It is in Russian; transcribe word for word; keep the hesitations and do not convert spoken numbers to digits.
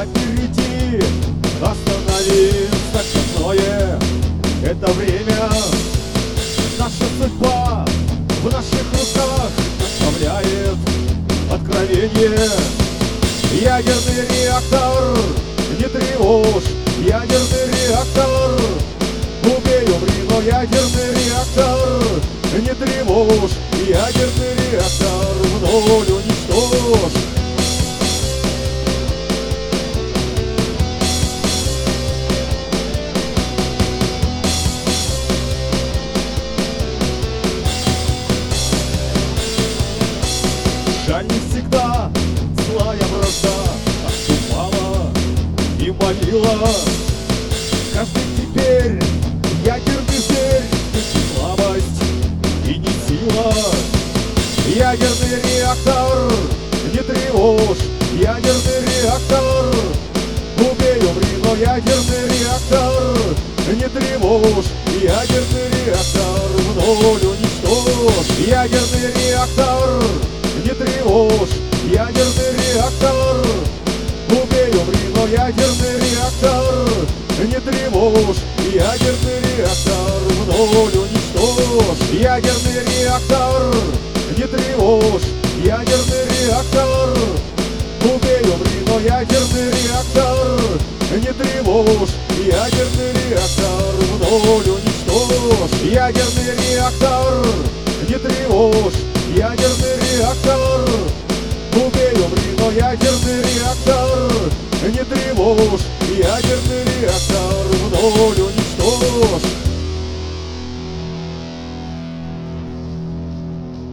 опереди, останови стальное. Это время, наша судьба в наших руках оставляет откровение. Ядерный реактор, не тревожь, ядерный реактор. Убей, умри, но ядерный реактор, не тревожь, ядерный реактор в ноль уничтожь. Жаль, не всегда злая вражда отступала и молила. Каждый теперь ядерный зверь, не слабость и не сила. Ядерный реактор, не тревожь, ядерный реактор. Убей, умри, но ядерный реактор, не тревожь, ядерный реактор в ноль уничтожь. Ядерный реактор, не тревожь, ядерный реактор. Убей, умри, но ядерный реактор, не тревожь, ядерный реактор в ноль уничтожь. Ядерный реактор, не тревожь, ядерный реактор. Убей, умри, но ядерный реактор, не тревожь, ядерный реактор в ноль уничтожь. Ядерный реактор, не тревожь, ядерный реактор. Убей, умри, но ядерный реактор, не тревожь,